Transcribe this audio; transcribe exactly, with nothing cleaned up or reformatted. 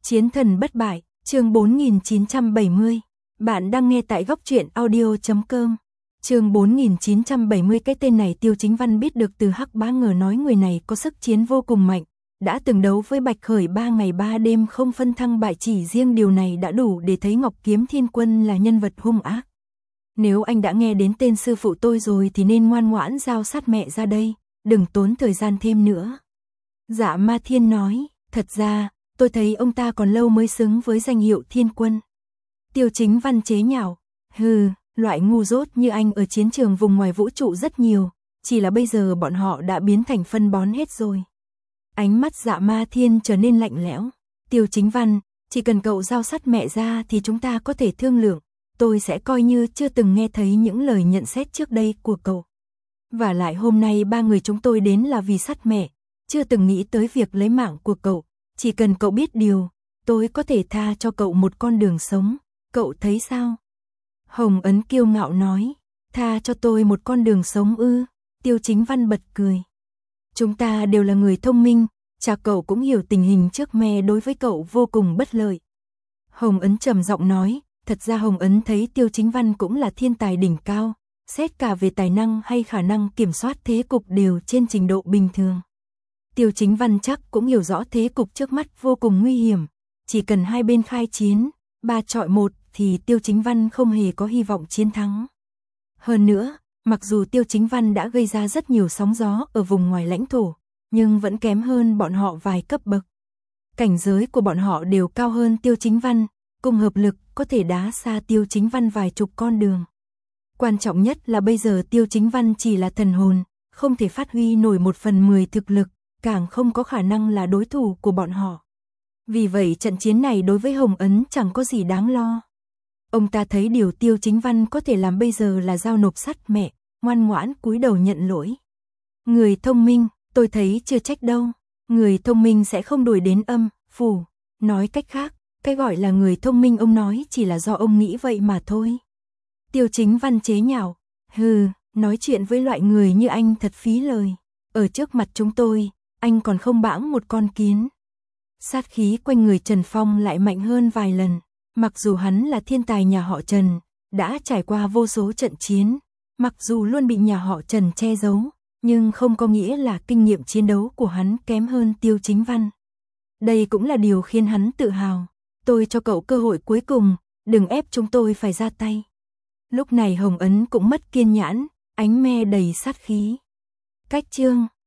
Chiến thần bất bại, chương bốn nghìn chín trăm bảy mươi. Bạn đang nghe tại góc truyện audio chấm com. Chương bốn nghìn chín trăm bảy mươi. Cái tên này Tiêu Chính Văn biết được từ Hắc Bá Ngờ nói người này có sức chiến vô cùng mạnh, đã từng đấu với Bạch Khởi ba ngày ba đêm không phân thăng bại, chỉ riêng điều này đã đủ để thấy Ngọc Kiếm Thiên Quân là nhân vật hung ác. Nếu anh đã nghe đến tên sư phụ tôi rồi thì nên ngoan ngoãn giao sát mẹ ra đây, đừng tốn thời gian thêm nữa. Dạ Ma Thiên nói, thật ra, tôi thấy ông ta còn lâu mới xứng với danh hiệu Thiên Quân. Tiêu Chính Văn chế nhạo, hừ, loại ngu dốt như anh ở chiến trường vùng ngoài vũ trụ rất nhiều, chỉ là bây giờ bọn họ đã biến thành phân bón hết rồi. Ánh mắt Dạ Ma Thiên trở nên lạnh lẽo. Tiêu Chính Văn, chỉ cần cậu giao sát mẹ ra thì chúng ta có thể thương lượng, tôi sẽ coi như chưa từng nghe thấy những lời nhận xét trước đây của cậu. Và lại hôm nay ba người chúng tôi đến là vì sát mẹ, chưa từng nghĩ tới việc lấy mạng của cậu. Chỉ cần cậu biết điều, tôi có thể tha cho cậu một con đường sống, cậu thấy sao? Hồng Ấn kiêu ngạo nói, tha cho tôi một con đường sống ư? Tiêu Chính Văn bật cười. Chúng ta đều là người thông minh, cha cậu cũng hiểu tình hình trước mẹ đối với cậu vô cùng bất lợi. Hồng Ấn trầm giọng nói, thật ra Hồng Ấn thấy Tiêu Chính Văn cũng là thiên tài đỉnh cao, xét cả về tài năng hay khả năng kiểm soát thế cục đều trên trình độ bình thường. Tiêu Chính Văn chắc cũng hiểu rõ thế cục trước mắt vô cùng nguy hiểm, chỉ cần hai bên khai chiến, ba chọi một thì Tiêu Chính Văn không hề có hy vọng chiến thắng. Hơn nữa, mặc dù Tiêu Chính Văn đã gây ra rất nhiều sóng gió ở vùng ngoài lãnh thổ, nhưng vẫn kém hơn bọn họ vài cấp bậc. Cảnh giới của bọn họ đều cao hơn Tiêu Chính Văn, cùng hợp lực có thể đá xa Tiêu Chính Văn vài chục con đường. Quan trọng nhất là bây giờ Tiêu Chính Văn chỉ là thần hồn, không thể phát huy nổi một phần mười thực lực, càng không có khả năng là đối thủ của bọn họ. Vì vậy trận chiến này đối với Hồng Ấn chẳng có gì đáng lo. Ông ta thấy điều Tiêu Chính Văn có thể làm bây giờ là giao nộp sát mẹ, ngoan ngoãn cúi đầu nhận lỗi. Người thông minh, tôi thấy chưa trách đâu. Người thông minh sẽ không đuổi đến âm, phủ. Nói cách khác, cái gọi là người thông minh ông nói chỉ là do ông nghĩ vậy mà thôi. Tiêu Chính Văn chế nhạo, hừ, nói chuyện với loại người như anh thật phí lời. Ở trước mặt chúng tôi, anh còn không bãng một con kiến. Sát khí quanh người Trần Phong lại mạnh hơn vài lần. Mặc dù hắn là thiên tài nhà họ Trần, đã trải qua vô số trận chiến, mặc dù luôn bị nhà họ Trần che giấu, nhưng không có nghĩa là kinh nghiệm chiến đấu của hắn kém hơn Tiêu Chính Văn. Đây cũng là điều khiến hắn tự hào. Tôi cho cậu cơ hội cuối cùng, đừng ép chúng tôi phải ra tay. Lúc này Hồng Ấn cũng mất kiên nhẫn, ánh me đầy sát khí. Cách chương